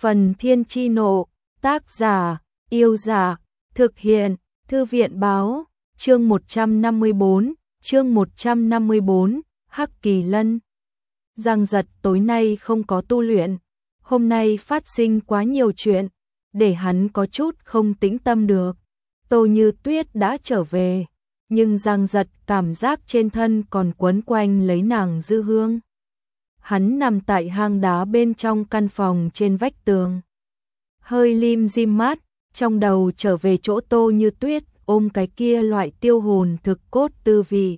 Phần Thiên Chi Nộ, tác giả, Yêu Dạ, thực hiện, Thư viện Báo, chương 154, Hắc Kỳ Lân. Giang Giật tối nay không có tu luyện, hôm nay phát sinh quá nhiều chuyện, để hắn có chút không tĩnh tâm được. Tô Như Tuyết đã trở về, nhưng Giang Giật cảm giác trên thân còn quấn quanh lấy nàng Dư Hương. Hắn nằm tại hang đá bên trong căn phòng trên vách tường. Hơi lim dim mát, trong đầu trở về chỗ Tô Như Tuyết ôm cái kia loại tiêu hồn thực cốt tư vị.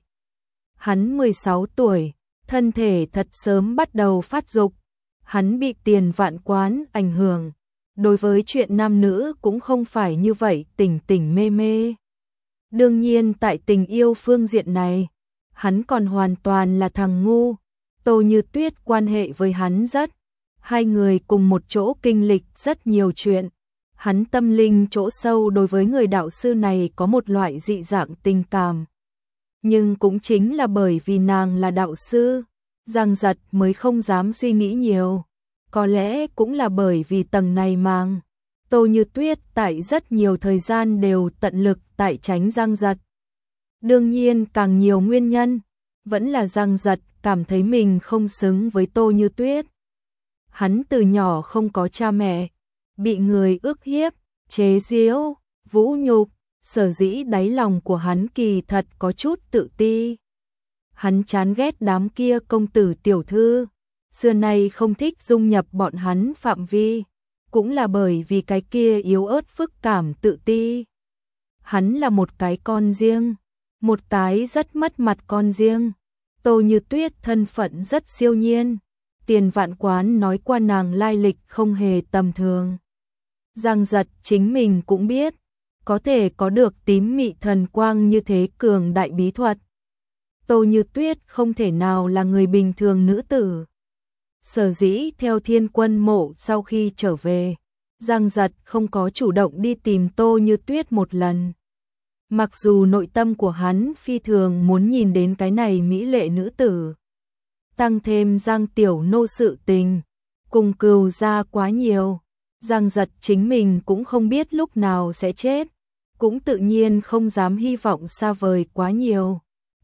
Hắn 16 tuổi, thân thể thật sớm bắt đầu phát dục. Hắn bị Tiền Vạn Quán ảnh hưởng. Đối với chuyện nam nữ cũng không phải như vậy tỉnh tỉnh mê mê. Đương nhiên tại tình yêu phương diện này, hắn còn hoàn toàn là thằng ngu. Tô Như Tuyết quan hệ với hắn rất. Hai người cùng một chỗ kinh lịch rất nhiều chuyện. Hắn tâm linh chỗ sâu đối với người đạo sư này có một loại dị dạng tình cảm. Nhưng cũng chính là bởi vì nàng là đạo sư, Giang Giật mới không dám suy nghĩ nhiều. Có lẽ cũng là bởi vì tầng này mang. Tô Như Tuyết tại rất nhiều thời gian đều tận lực tại tránh Giang Giật. Đương nhiên càng nhiều nguyên nhân, vẫn là Giang Giật cảm thấy mình không xứng với Tô Như Tuyết. Hắn từ nhỏ không có cha mẹ, bị người ức hiếp, chế giễu, vũ nhục, sở dĩ đáy lòng của hắn kỳ thật có chút tự ti. Hắn chán ghét đám kia công tử tiểu thư, xưa nay không thích dung nhập bọn hắn phạm vi, cũng là bởi vì cái kia yếu ớt phức cảm tự ti. Hắn là một cái con riêng, một cái rất mất mặt con riêng. Tô Như Tuyết thân phận rất siêu nhiên, Tiền Vạn Quán nói qua nàng lai lịch không hề tầm thường. Giang Giật chính mình cũng biết, có thể có được tím mị thần quang như thế cường đại bí thuật. Tô Như Tuyết không thể nào là người bình thường nữ tử. Sở dĩ theo Thiên Quân Mộ sau khi trở về, Giang Giật không có chủ động đi tìm Tô Như Tuyết một lần. Mặc dù nội tâm của hắn phi thường muốn nhìn đến cái này mỹ lệ nữ tử. Tăng thêm Giang Tiểu Nô sự tình, cùng Cừu gia quá nhiều, Giang Giật chính mình cũng không biết lúc nào sẽ chết, cũng tự nhiên không dám hy vọng xa vời quá nhiều.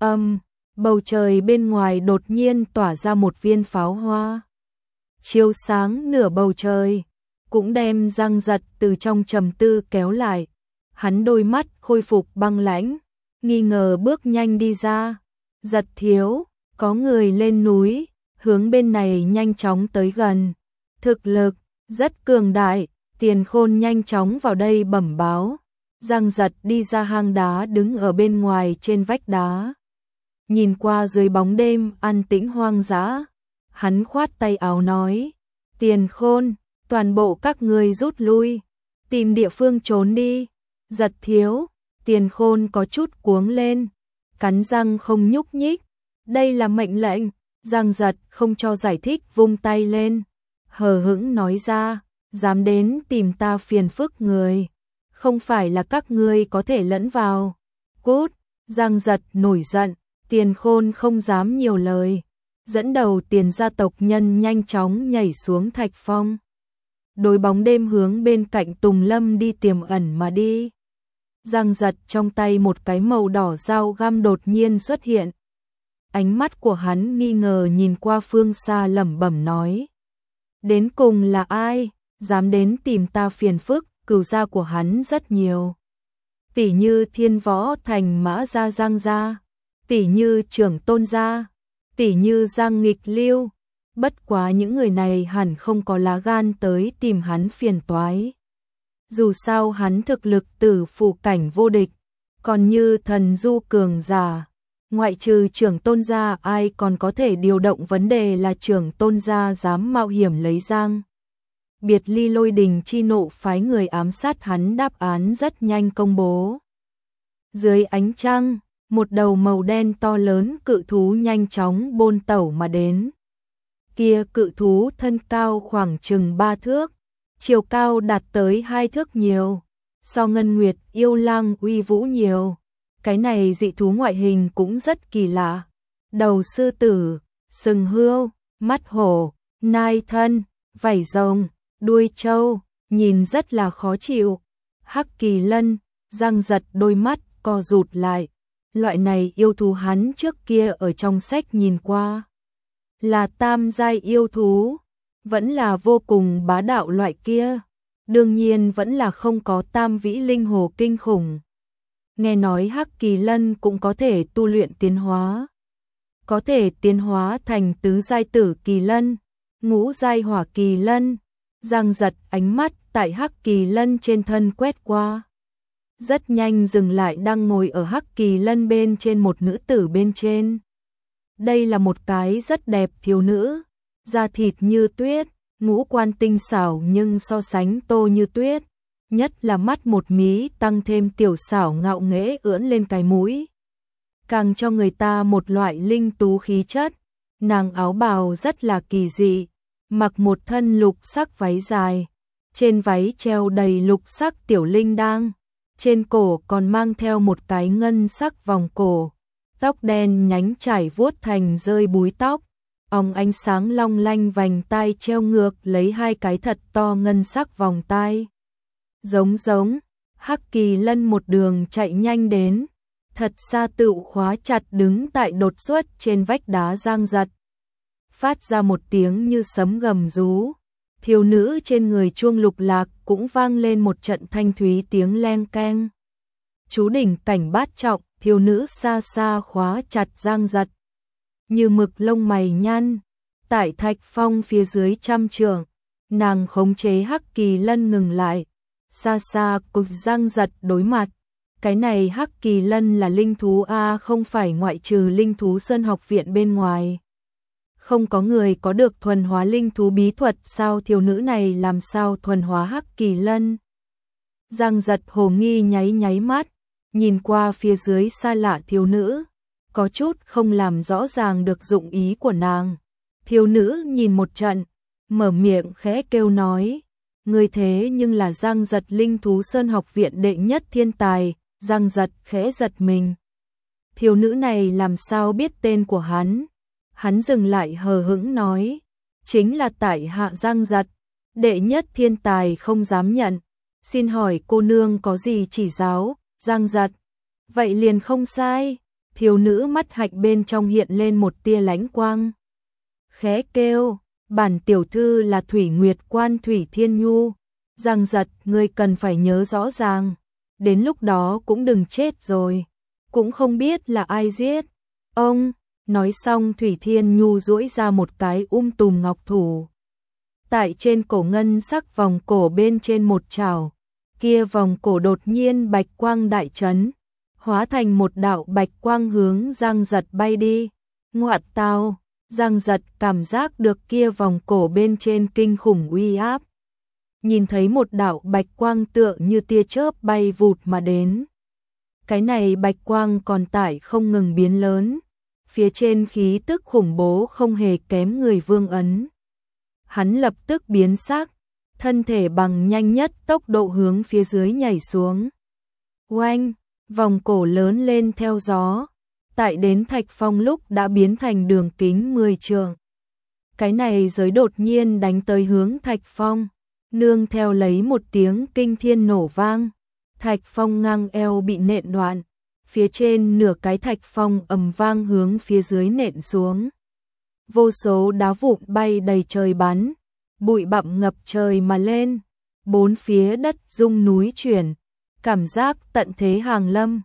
Bầu trời bên ngoài đột nhiên tỏa ra một viên pháo hoa, chiếu sáng nửa bầu trời, cũng đem Giang Giật từ trong trầm tư kéo lại. Hắn đôi mắt khôi phục băng lãnh, nghi ngờ bước nhanh đi ra. Giật thiếu, có người lên núi, hướng bên này nhanh chóng tới gần. Thực lực rất cường đại, Tiền Khôn nhanh chóng vào đây bẩm báo. Giang Giật đi ra hang đá đứng ở bên ngoài trên vách đá. Nhìn qua dưới bóng đêm an tĩnh hoang dã, hắn khoát tay áo nói: Tiền Khôn, toàn bộ các ngươi rút lui, tìm địa phương trốn đi. Giật thiếu, Tiền Khôn có chút cuống lên, cắn răng không nhúc nhích. Đây là mệnh lệnh. Giang Giật không cho giải thích, vung tay lên, hờ hững nói ra: dám đến tìm ta phiền phức người, không phải là các ngươi có thể lẫn vào. Cút! Giang Giật nổi giận, Tiền Khôn không dám nhiều lời, dẫn đầu Tiền gia tộc nhân nhanh chóng nhảy xuống thạch phong. Đối bóng đêm hướng bên cạnh Tùng Lâm đi tiềm ẩn mà đi. Giang Giật trong tay một cái màu đỏ dao găm đột nhiên xuất hiện. Ánh mắt của hắn nghi ngờ nhìn qua phương xa lẩm bẩm nói: đến cùng là ai, dám đến tìm ta phiền phức. Cừu gia của hắn rất nhiều, tỷ như Thiên Võ Thành Mã gia Giang gia, tỷ như Trưởng Tôn gia, tỷ như Giang Nghịch Lưu. Bất quá những người này hẳn không có lá gan tới tìm hắn phiền toái. Dù sao hắn thực lực tử phụ cảnh vô địch, còn như thần du cường giả, ngoại trừ Trưởng Tôn gia ai còn có thể điều động. Vấn đề là Trưởng Tôn gia dám mạo hiểm lấy Giang Biệt Ly Lôi Đình chi nộ phái người ám sát hắn. Đáp án rất nhanh công bố. Dưới ánh trăng, một đầu màu đen to lớn cự thú nhanh chóng bôn tẩu mà đến. Kia cự thú thân cao khoảng chừng 3 thước, chiều cao đạt tới 2 thước nhiều, so Ngân Nguyệt Yêu Lang uy vũ nhiều. Cái này dị thú ngoại hình cũng rất kỳ lạ. Đầu sư tử, sừng hươu, mắt hổ, nai thân, vảy rồng, đuôi trâu, nhìn rất là khó chịu. Hắc Kỳ Lân, Giang Giật đôi mắt co rụt lại. Loại này yêu thú hắn trước kia ở trong sách nhìn qua. Là tam giai yêu thú, vẫn là vô cùng bá đạo loại kia. Đương nhiên vẫn là không có tam vĩ linh hồ kinh khủng. Nghe nói Hắc Kỳ Lân cũng có thể tu luyện tiến hóa. Có thể tiến hóa thành tứ giai tử kỳ lân, ngũ giai hỏa kỳ lân. Giang Giật ánh mắt tại Hắc Kỳ Lân trên thân quét qua. Rất nhanh dừng lại đang ngồi ở Hắc Kỳ Lân bên trên một nữ tử bên trên. Đây là một cái rất đẹp thiếu nữ, da thịt như tuyết, ngũ quan tinh xảo nhưng so sánh Tô Như Tuyết, nhất là mắt một mí tăng thêm tiểu xảo ngạo nghễ ưỡn lên cái mũi, càng cho người ta một loại linh tú khí chất. Nàng áo bào rất là kỳ dị, mặc một thân lục sắc váy dài, trên váy treo đầy lục sắc tiểu linh đang, trên cổ còn mang theo một cái ngân sắc vòng cổ, tóc đen nhánh trải vuốt thành rơi búi tóc, óng ánh sáng long lanh vành tai treo ngược lấy hai cái thật to ngân sắc vòng tai. Giống, Hắc Kỳ Lân một đường chạy nhanh đến, thật xa tựu khóa chặt đứng tại đột xuất trên vách đá Giang Giật. Phát ra một tiếng như sấm gầm rú, thiếu nữ trên người chuông lục lạc cũng vang lên một trận thanh thúy tiếng leng keng. Chú đỉnh cảnh bát trọng, thiếu nữ xa xa khóa chặt Giang Giật. Như mực lông mày nhăn, tại thạch phong phía dưới trăm trượng, nàng khống chế Hắc Kỳ Lân ngừng lại, xa xa cùng Giang Giật đối mặt. Cái này Hắc Kỳ Lân là linh thú A, không phải ngoại trừ linh thú Sơn học viện bên ngoài. Không có người có được thuần hóa linh thú bí thuật, sao thiếu nữ này làm sao thuần hóa Hắc Kỳ Lân? Giang Giật hồ nghi nháy mắt, nhìn qua phía dưới xa lạ thiếu nữ, có chút không làm rõ ràng được dụng ý của nàng. Thiếu nữ nhìn một trận, mở miệng khẽ kêu nói, người thế nhưng là Giang Giật linh thú Sơn học viện đệ nhất thiên tài. Giang Giật khẽ giật mình. Thiếu nữ này làm sao biết tên của hắn? Hắn dừng lại hờ hững nói, chính là tại hạ Giang Giật, đệ nhất thiên tài không dám nhận. Xin hỏi cô nương có gì chỉ giáo? Giang Giật, vậy liền không sai. Thiếu nữ mắt hạnh bên trong hiện lên một tia lánh quang. Khẽ kêu, bản tiểu thư là Thủy Nguyệt Quan Thủy Thiên Nhu. Giang Giật, ngươi cần phải nhớ rõ ràng. Đến lúc đó cũng đừng chết rồi, cũng không biết là ai giết. Ông, nói xong Thủy Thiên Nhu duỗi ra một cái tùm ngọc thủ. Tại trên cổ ngân sắc vòng cổ bên trên một chảo, kia vòng cổ đột nhiên bạch quang đại chấn, hóa thành một đạo bạch quang hướng Giang Giật bay đi. Ngoại tao, Giang Giật cảm giác được kia vòng cổ bên trên kinh khủng uy áp. Nhìn thấy một đạo bạch quang tựa như tia chớp bay vụt mà đến. Cái này bạch quang còn tải không ngừng biến lớn, phía trên khí tức khủng bố không hề kém người Vương Ấn. Hắn lập tức biến sắc, thân thể bằng nhanh nhất tốc độ hướng phía dưới nhảy xuống. Oanh, vòng cổ lớn lên theo gió, tại đến thạch phong lúc đã biến thành đường kính 10 trượng. Cái này giới đột nhiên đánh tới hướng thạch phong. Nương theo lấy một tiếng kinh thiên nổ vang, thạch phong ngang eo bị nện đoạn, phía trên nửa cái thạch phong ầm vang hướng phía dưới nện xuống. Vô số đá vụn bay đầy trời bắn, bụi bặm ngập trời mà lên, bốn phía đất rung núi chuyển, cảm giác tận thế hàng lâm.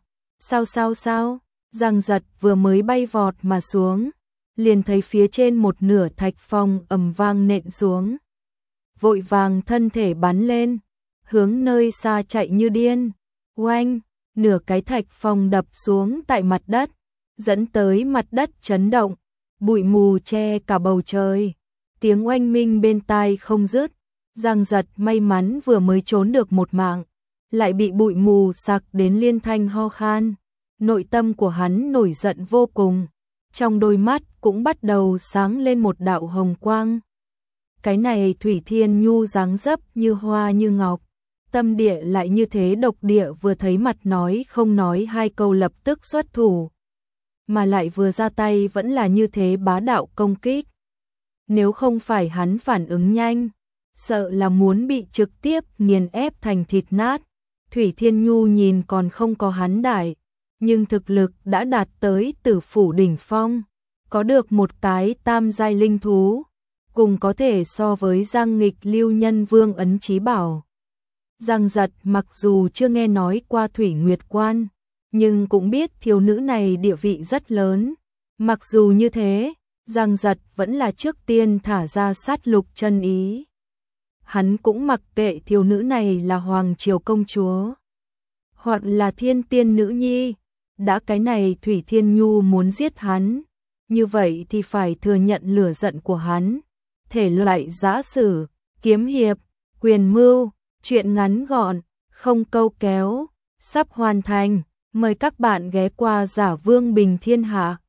Sao? Giang Giật vừa mới bay vọt mà xuống, liền thấy phía trên một nửa thạch phong ầm vang nện xuống. Vội vàng thân thể bắn lên, hướng nơi xa chạy như điên. Oanh, nửa cái thạch phong đập xuống tại mặt đất, dẫn tới mặt đất chấn động, bụi mù che cả bầu trời. Tiếng oanh minh bên tai không dứt. Giang Giật may mắn vừa mới trốn được một mạng, lại bị bụi mù sặc đến liên thanh ho khan. Nội tâm của hắn nổi giận vô cùng, trong đôi mắt cũng bắt đầu sáng lên một đạo hồng quang. Cái này Thủy Thiên Nhu dáng dấp như hoa như ngọc, tâm địa lại như thế độc địa, vừa thấy mặt nói không nói hai câu lập tức xuất thủ, mà lại vừa ra tay vẫn là như thế bá đạo công kích. Nếu không phải hắn phản ứng nhanh, sợ là muốn bị trực tiếp nghiền ép thành thịt nát. Thủy Thiên Nhu nhìn còn không có hắn đại, nhưng thực lực đã đạt tới Tử phủ đỉnh phong, có được một cái tam giai linh thú, cùng có thể so với Giang Nghịch Lưu Nhân Vương ấn chí bảo. Giang Giật mặc dù chưa nghe nói qua Thủy Nguyệt Quan, nhưng cũng biết thiếu nữ này địa vị rất lớn. Mặc dù như thế, Giang Giật vẫn là trước tiên thả ra sát lục chân ý. Hắn cũng mặc kệ thiếu nữ này là Hoàng Triều công chúa, hoặc là thiên tiên nữ nhi. Đã cái này Thủy Thiên Nhu muốn giết hắn, như vậy thì phải thừa nhận lửa giận của hắn. Thể loại giã sử, kiếm hiệp, quyền mưu, chuyện ngắn gọn, không câu kéo, sắp hoàn thành. Mời các bạn ghé qua Giả Vương Bình Thiên Hạ.